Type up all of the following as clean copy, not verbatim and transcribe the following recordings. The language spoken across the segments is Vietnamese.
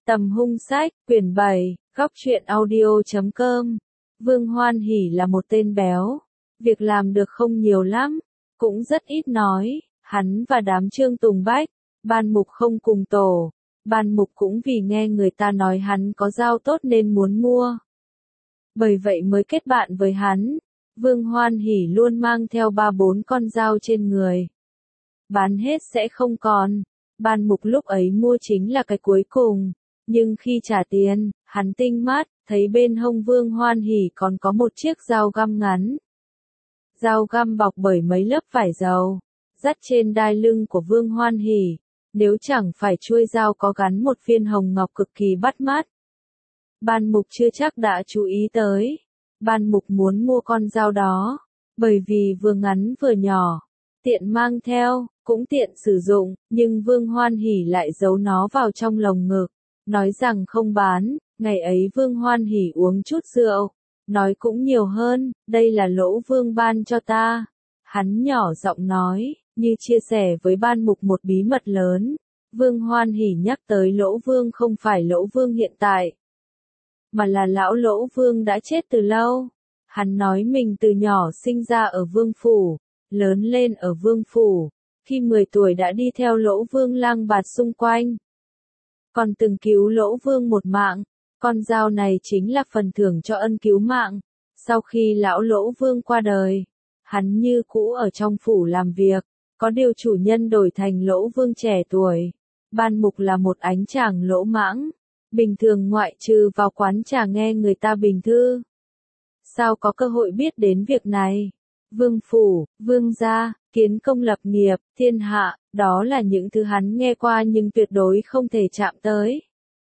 Tầm hung sách, quyển 7, góc truyện audio.com. Vương Hoan Hỷ là một tên béo. Việc làm được không nhiều lắm, cũng rất ít nói. Hắn và đám Trương Tùng Bách, Ban Mục không cùng tổ. Ban Mục cũng vì nghe người ta nói hắn có dao tốt nên muốn mua. Bởi vậy mới kết bạn với hắn. Vương Hoan Hỷ luôn mang theo 3-4 con dao trên người. Bán hết sẽ không còn. Ban Mục lúc ấy mua chính là cái cuối cùng. Nhưng khi trả tiền, hắn tinh mắt, thấy bên hông Vương Hoan Hỷ còn có một chiếc dao găm ngắn. Dao găm bọc bởi mấy lớp vải dầu, dắt trên đai lưng của Vương Hoan Hỷ. Nếu chẳng phải chuôi dao có gắn một viên hồng ngọc cực kỳ bắt mắt. Ban Mục chưa chắc đã chú ý tới. Ban Mục muốn mua con dao đó, bởi vì vừa ngắn vừa nhỏ, tiện mang theo, cũng tiện sử dụng, nhưng Vương Hoan Hỷ lại giấu nó vào trong lồng ngực, nói rằng không bán. Ngày ấy Vương Hoan Hỷ uống chút rượu, nói cũng nhiều hơn, đây là Lỗ Vương ban cho ta. Hắn nhỏ giọng nói, như chia sẻ với Ban Mục một bí mật lớn. Vương Hoan Hỷ nhắc tới Lỗ Vương không phải Lỗ Vương hiện tại, mà là lão Lỗ Vương đã chết từ lâu. Hắn nói mình từ nhỏ sinh ra ở Vương Phủ, lớn lên ở Vương Phủ, khi 10 tuổi đã đi theo Lỗ Vương lang bạt xung quanh. Còn từng cứu Lỗ Vương một mạng, con dao này chính là phần thưởng cho ân cứu mạng. Sau khi lão Lỗ Vương qua đời, hắn như cũ ở trong phủ làm việc, có điều chủ nhân đổi thành Lỗ Vương trẻ tuổi. Ban Mục là một ánh chàng lỗ mãng, bình thường ngoại trừ vào quán trà nghe người ta bình thư. Sao có cơ hội biết đến việc này? Vương Phủ, Vương gia, kiến công lập nghiệp, thiên hạ, đó là những thứ hắn nghe qua nhưng tuyệt đối không thể chạm tới.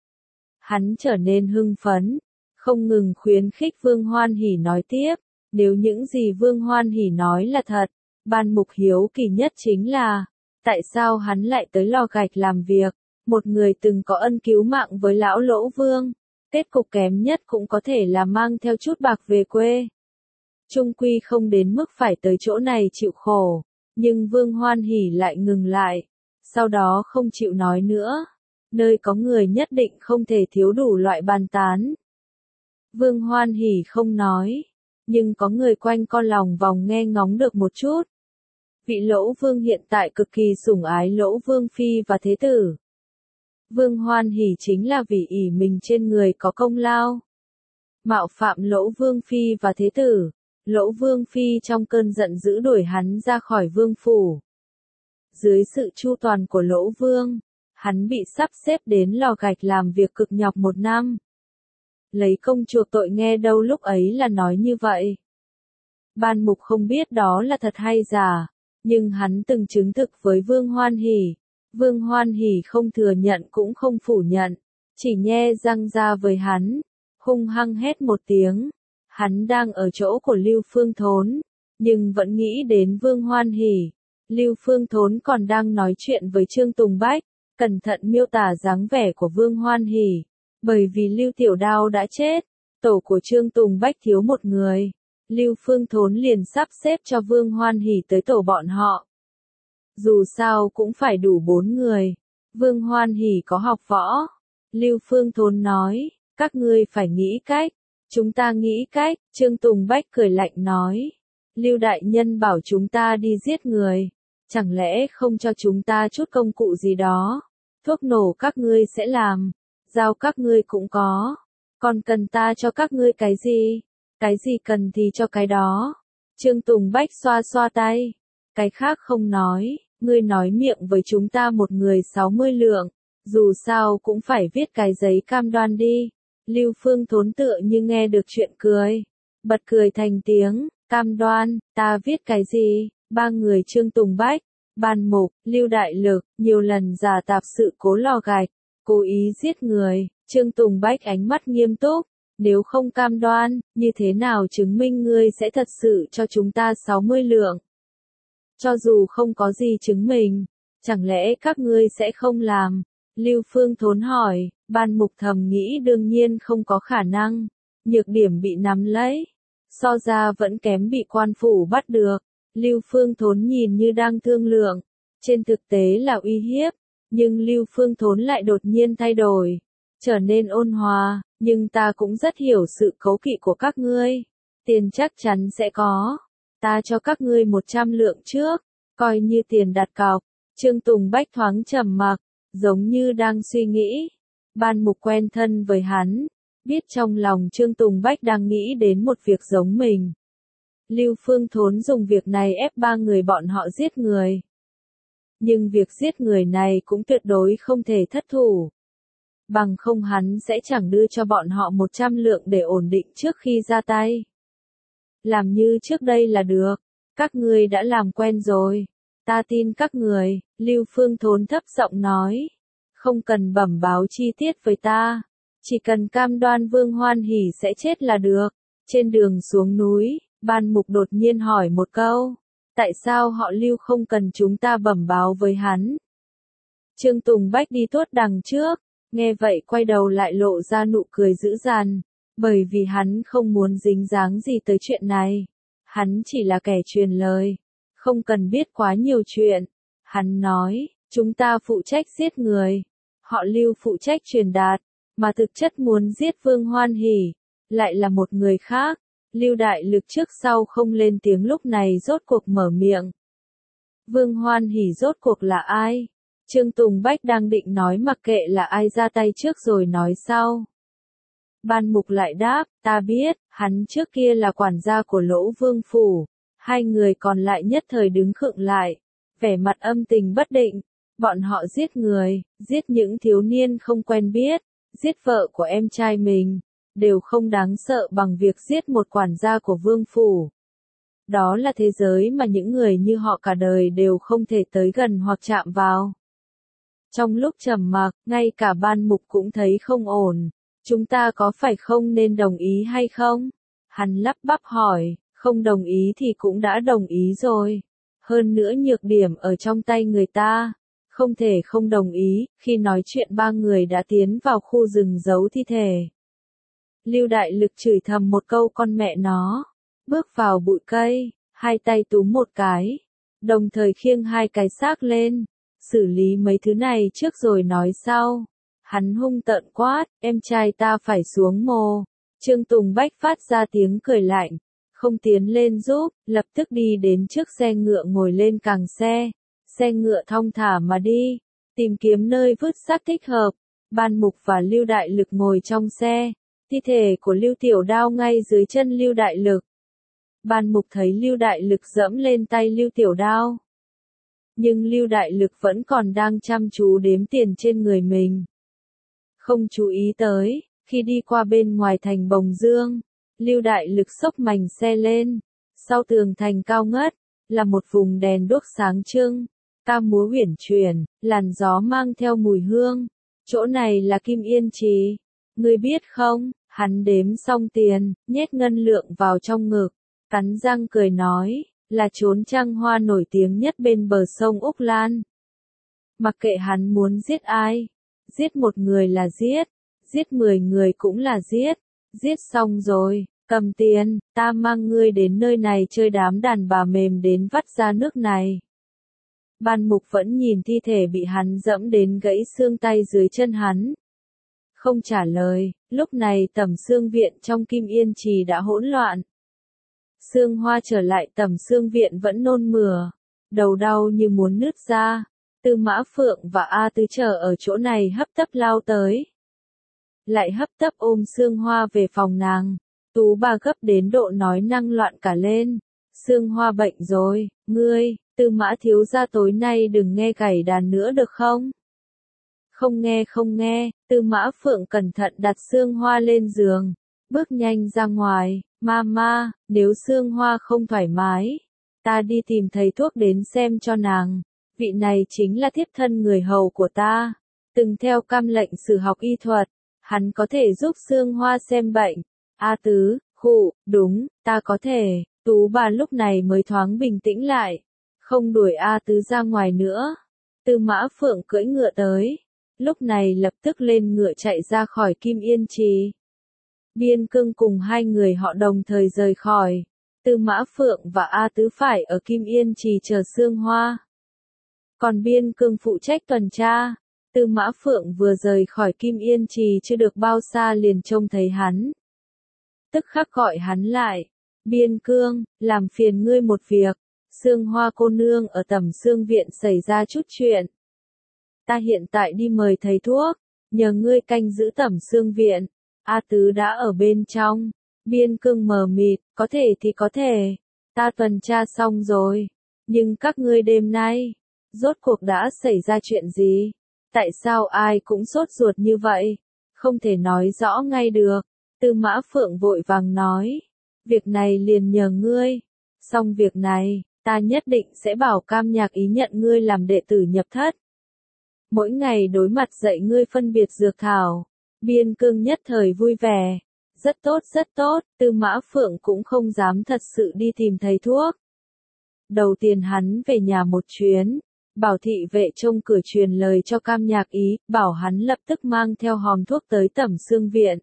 Hắn trở nên hưng phấn, không ngừng khuyến khích Vương Hoan Hỷ nói tiếp. Nếu những gì Vương Hoan Hỷ nói là thật, Ban Mục hiếu kỳ nhất chính là, tại sao hắn lại tới lò gạch làm việc, một người từng có ân cứu mạng với lão Lỗ Vương, kết cục kém nhất cũng có thể là mang theo chút bạc về quê. Chung quy không đến mức phải tới chỗ này chịu khổ, nhưng Vương Hoan Hỷ lại ngừng lại, sau đó không chịu nói nữa. Nơi có người nhất định không thể thiếu đủ loại bàn tán. Vương Hoan Hỷ không nói, nhưng có người quanh co lòng vòng nghe ngóng được một chút. Vị Lỗ Vương hiện tại cực kỳ sủng ái Lỗ Vương Phi và Thế Tử. Vương Hoan Hỷ chính là vì ỷ mình trên người có công lao, mạo phạm Lỗ Vương Phi và Thế Tử. Lỗ Vương Phi trong cơn giận dữ đuổi hắn ra khỏi vương phủ. Dưới sự chu toàn của Lỗ Vương, hắn bị sắp xếp đến lò gạch làm việc cực nhọc 1 năm. Lấy công chuộc tội nghe đâu lúc ấy là nói như vậy. Ban Mục không biết đó là thật hay giả, nhưng hắn từng chứng thực với Vương Hoan Hỷ. Vương Hoan Hỷ không thừa nhận cũng không phủ nhận, chỉ nhe răng ra với hắn, hung hăng hét một tiếng. Hắn đang ở chỗ của Lưu Phương Thốn, nhưng vẫn nghĩ đến Vương Hoan Hỷ. Lưu Phương Thốn còn đang nói chuyện với Trương Tùng Bách, cẩn thận miêu tả dáng vẻ của Vương Hoan Hỷ. Bởi vì Lưu Tiểu Đao đã chết, tổ của Trương Tùng Bách thiếu một người. Lưu Phương Thốn liền sắp xếp cho Vương Hoan Hỷ tới tổ bọn họ. Dù sao cũng phải đủ 4 người. Vương Hoan Hỷ có học võ. Lưu Phương Thốn nói, các ngươi phải nghĩ cách. Chúng ta nghĩ cách. Trương Tùng Bách cười lạnh nói, Lưu đại nhân bảo chúng ta đi giết người, chẳng lẽ không cho chúng ta chút công cụ gì đó? Thuốc nổ các ngươi sẽ làm, dao các ngươi cũng có, còn cần ta cho các ngươi cái gì? Cái gì cần thì cho cái đó. Trương Tùng Bách xoa xoa tay, cái khác không nói, ngươi nói miệng với chúng ta một người 60 lượng, dù sao cũng phải viết cái giấy cam đoan đi. Lưu Phương Thốn tựa như nghe được chuyện cười, bật cười thành tiếng. Cam đoan, ta viết cái gì? 3 người Trương Tùng Bách, Ban Mục, Lưu Đại Lực, nhiều lần giả tạp sự cố lò gạch, cố ý giết người. Trương Tùng Bách ánh mắt nghiêm túc, nếu không cam đoan, như thế nào chứng minh ngươi sẽ thật sự cho chúng ta 60 lượng? Cho dù không có gì chứng minh, chẳng lẽ các ngươi sẽ không làm? Lưu Phương Thốn hỏi. Ban Mục thầm nghĩ đương nhiên không có khả năng, nhược điểm bị nắm lấy, so ra vẫn kém bị quan phủ bắt được. Lưu Phương Thốn nhìn như đang thương lượng, trên thực tế là uy hiếp, nhưng Lưu Phương Thốn lại đột nhiên thay đổi. trở nên ôn hòa, nhưng ta cũng rất hiểu sự cấu kỵ của các ngươi. Tiền chắc chắn sẽ có. Ta cho các ngươi 100 lượng trước, coi như tiền đặt cọc. Trương Tùng Bách thoáng trầm mặc, giống như đang suy nghĩ. Ban Mục quen thân với hắn, biết trong lòng Trương Tùng Bách đang nghĩ đến một việc giống mình. Lưu Phương Thốn dùng việc này ép 3 người bọn họ giết người. Nhưng việc giết người này cũng tuyệt đối không thể thất thủ. Bằng không hắn sẽ chẳng đưa cho bọn họ 100 lượng để ổn định trước khi ra tay. Làm như trước đây là được. Các ngươi đã làm quen rồi. Ta tin các người, Lưu Phương Thốn thấp giọng nói. Không cần bẩm báo chi tiết với ta. Chỉ cần cam đoan Vương Hoan Hỷ sẽ chết là được. Trên đường xuống núi, Ban Mục đột nhiên hỏi một câu. Tại sao họ Lưu không cần chúng ta bẩm báo với hắn? Trương Tùng Bách đi tuốt đằng trước. Nghe vậy quay đầu lại lộ ra nụ cười dữ dằn. Bởi vì hắn không muốn dính dáng gì tới chuyện này. Hắn chỉ là kẻ truyền lời. Không cần biết quá nhiều chuyện. Hắn nói, chúng ta phụ trách giết người. Họ Lưu phụ trách truyền đạt. Mà thực chất muốn giết Vương Hoan Hỷ. Lại là một người khác. Lưu Đại Lực trước sau không lên tiếng lúc này rốt cuộc mở miệng. Vương Hoan Hỷ rốt cuộc là ai? Trương Tùng Bách đang định nói mặc kệ là ai ra tay trước rồi nói sau. Ban Mục lại đáp, ta biết, hắn trước kia là quản gia của Lỗ Vương Phủ. Hai người còn lại nhất thời đứng khựng lại, vẻ mặt âm tình bất định. Bọn họ giết người, giết những thiếu niên không quen biết, giết vợ của em trai mình, đều không đáng sợ bằng việc giết một quản gia của Vương Phủ. Đó là thế giới mà những người như họ cả đời đều không thể tới gần hoặc chạm vào. Trong lúc trầm mặc, ngay cả Ban Mục cũng thấy không ổn. Chúng ta có phải không nên đồng ý hay không? Hắn lắp bắp hỏi, không đồng ý thì cũng đã đồng ý rồi. Hơn nữa nhược điểm ở trong tay người ta. Không thể không đồng ý, khi nói chuyện 3 người đã tiến vào khu rừng giấu thi thể. Lưu Đại Lực chửi thầm một câu con mẹ nó. Bước vào bụi cây, hai tay túm một cái. Đồng thời khiêng 2 cái xác lên. Xử lý mấy thứ này trước rồi nói sau. Hắn hung tợn quát, em trai ta phải xuống mồ. Trương Tùng Bách phát ra tiếng cười lạnh, không tiến lên giúp, lập tức đi đến trước xe ngựa ngồi lên càng xe. Xe ngựa thong thả mà đi, tìm kiếm nơi vứt xác thích hợp. Ban Mục và Lưu Đại Lực ngồi trong xe, thi thể của Lưu Tiểu Đao ngay dưới chân Lưu Đại Lực. Ban Mục thấy Lưu Đại Lực giẫm lên tay Lưu Tiểu Đao. Nhưng Lưu Đại Lực vẫn còn đang chăm chú đếm tiền trên người mình. Không chú ý tới, khi đi qua bên ngoài thành Bồng Dương, Lưu Đại Lực xốc mành xe lên. Sau tường thành cao ngất, là một vùng đèn đuốc sáng trưng, ca múa uyển chuyển, làn gió mang theo mùi hương. Chỗ này là Kim Yên Trì. Ngươi biết không, hắn đếm xong tiền, nhét ngân lượng vào trong ngực, cắn răng cười nói, là chốn trăng hoa nổi tiếng nhất bên bờ sông Úc Lan. Mặc kệ hắn muốn giết ai, giết một người là giết, giết 10 người cũng là giết. Giết xong rồi, cầm tiền, ta mang ngươi đến nơi này chơi đám đàn bà mềm đến vắt ra nước này. Ban Mục vẫn nhìn thi thể bị hắn dẫm đến gãy xương tay dưới chân hắn. Không trả lời, lúc này Tẩm Xương Viện trong Kim Yên Trì đã hỗn loạn. Sương Hoa trở lại Tẩm Xương Viện vẫn nôn mửa, đầu đau như muốn nứt ra. Tư Mã Phượng và A Tứ chờ ở chỗ này hấp tấp lao tới. Lại hấp tấp ôm Sương Hoa về phòng nàng. Tú bà gấp đến độ nói năng loạn cả lên. Sương Hoa bệnh rồi, ngươi, Tư Mã thiếu gia tối nay đừng nghe gảy đàn nữa được không? Không nghe, Tư Mã Phượng cẩn thận đặt Sương Hoa lên giường. Bước nhanh ra ngoài, Mama, nếu Sương Hoa không thoải mái, ta đi tìm thầy thuốc đến xem cho nàng. Vị này chính là thiếp thân người hầu của ta, từng theo cam lệnh sử học y thuật, hắn có thể giúp Sương Hoa xem bệnh. A Tứ, khụ, đúng, ta có thể. Tú bà lúc này mới thoáng bình tĩnh lại, không đuổi A Tứ ra ngoài nữa. Tư Mã Phượng cưỡi ngựa tới, lúc này lập tức lên ngựa chạy ra khỏi Kim Yên Trì. Biên Cương cùng 2 người họ đồng thời rời khỏi. Tư Mã Phượng và A Tứ phải ở Kim Yên Trì chờ Sương Hoa. Còn Biên Cương phụ trách tuần tra. Tư Mã Phượng vừa rời khỏi Kim Yên Trì chưa được bao xa liền trông thấy hắn. Tức khắc gọi hắn lại. Biên Cương, làm phiền ngươi một việc. Sương Hoa cô nương ở Tẩm Sương viện xảy ra chút chuyện. Ta hiện tại đi mời thầy thuốc, nhờ ngươi canh giữ Tẩm Sương viện. A Tứ đã ở bên trong. Biên Cương mờ mịt, có thể thì có thể. Ta tuần tra xong rồi. Nhưng các ngươi đêm nay, rốt cuộc đã xảy ra chuyện gì? Tại sao ai cũng sốt ruột như vậy? Không thể nói rõ ngay được. Tư Mã Phượng vội vàng nói. Việc này liền nhờ ngươi. Xong việc này, ta nhất định sẽ bảo Cam Nhạc Ý nhận ngươi làm đệ tử nhập thất. Mỗi ngày đối mặt dạy ngươi phân biệt dược thảo. Biên Cương nhất thời vui vẻ. Rất tốt rất tốt, Tư Mã Phượng cũng không dám thật sự đi tìm thầy thuốc. Đầu tiên hắn về nhà một chuyến, bảo thị vệ trông cửa truyền lời cho Cam Nhạc Ý, bảo hắn lập tức mang theo hòm thuốc tới Tẩm Sương viện.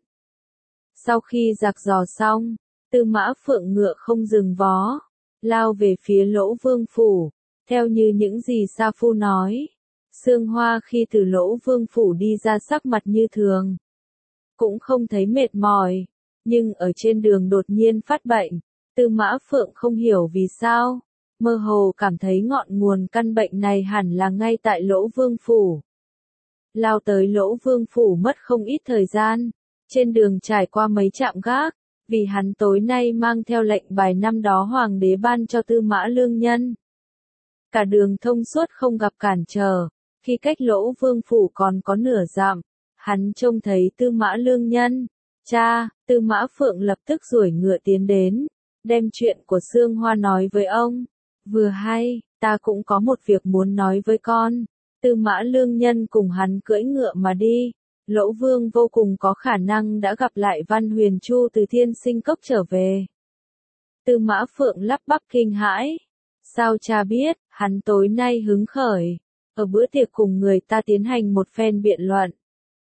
Sau khi giặc giò xong, Tư Mã Phượng ngựa không dừng vó, lao về phía Lỗ Vương phủ, theo như những gì Sa Phu nói. Sương Hoa khi từ Lỗ Vương phủ đi ra sắc mặt như thường, cũng không thấy mệt mỏi, nhưng ở trên đường đột nhiên phát bệnh. Tư Mã Phượng không hiểu vì sao, mơ hồ cảm thấy ngọn nguồn căn bệnh này hẳn là ngay tại Lỗ Vương phủ. Lao tới Lỗ Vương phủ mất không ít thời gian, trên đường trải qua mấy trạm gác, vì hắn tối nay mang theo lệnh bài năm đó hoàng đế ban cho Tư Mã Lương Nhân. Cả đường thông suốt không gặp cản trở, khi cách Lỗ Vương phủ còn có nửa dặm, hắn trông thấy Tư Mã Lương Nhân. Cha, Tư Mã Phượng lập tức duỗi ngựa tiến đến, đem chuyện của Sương Hoa nói với ông. Vừa hay, ta cũng có một việc muốn nói với con. Tư Mã Lương Nhân cùng hắn cưỡi ngựa mà đi. Lỗ Vương vô cùng có khả năng đã gặp lại Văn Huyền Chu từ Thiên Sinh Cốc trở về. Tư Mã Phượng lắp bắp kinh hãi. Sao cha biết? Hắn tối nay hứng khởi, ở bữa tiệc cùng người ta tiến hành một phen biện luận.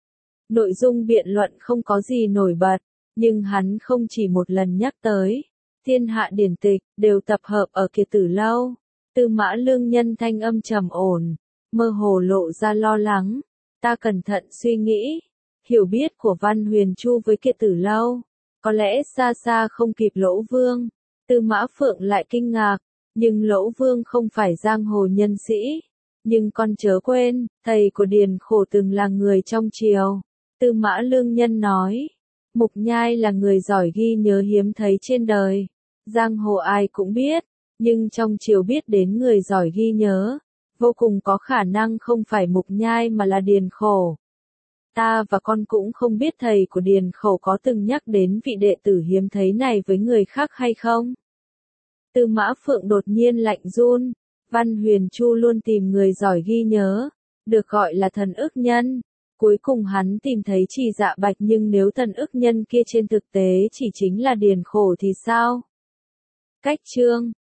Nội dung biện luận không có gì nổi bật, nhưng hắn không chỉ một lần nhắc tới. Thiên hạ điển tịch, đều tập hợp ở Kiệt Tử Lâu. Tư Mã Lương Nhân thanh âm trầm ổn, mơ hồ lộ ra lo lắng. Ta cẩn thận suy nghĩ, hiểu biết của Văn Huyền Chu với Kiệt Tử Lâu, có lẽ xa xa không kịp Lỗ Vương. Tư Mã Phượng lại kinh ngạc, nhưng Lỗ Vương không phải giang hồ nhân sĩ. Nhưng con chớ quên, thầy của Điền Khổ từng là người trong triều. Tư Mã Lương Nhân nói, Mục Nhai là người giỏi ghi nhớ hiếm thấy trên đời. Giang hồ ai cũng biết, nhưng trong triều biết đến người giỏi ghi nhớ, vô cùng có khả năng không phải Mục Nhai mà là Điền Khổ. Ta và con cũng không biết thầy của Điền Khổ có từng nhắc đến vị đệ tử hiếm thấy này với người khác hay không. Tư Mã Phượng đột nhiên lạnh run. Văn Huyền Chu luôn tìm người giỏi ghi nhớ, được gọi là thần ức nhân. Cuối cùng hắn tìm thấy Chỉ Dạ Bạch, nhưng nếu thần ức nhân kia trên thực tế chỉ chính là Điền Khổ thì sao? Cách chương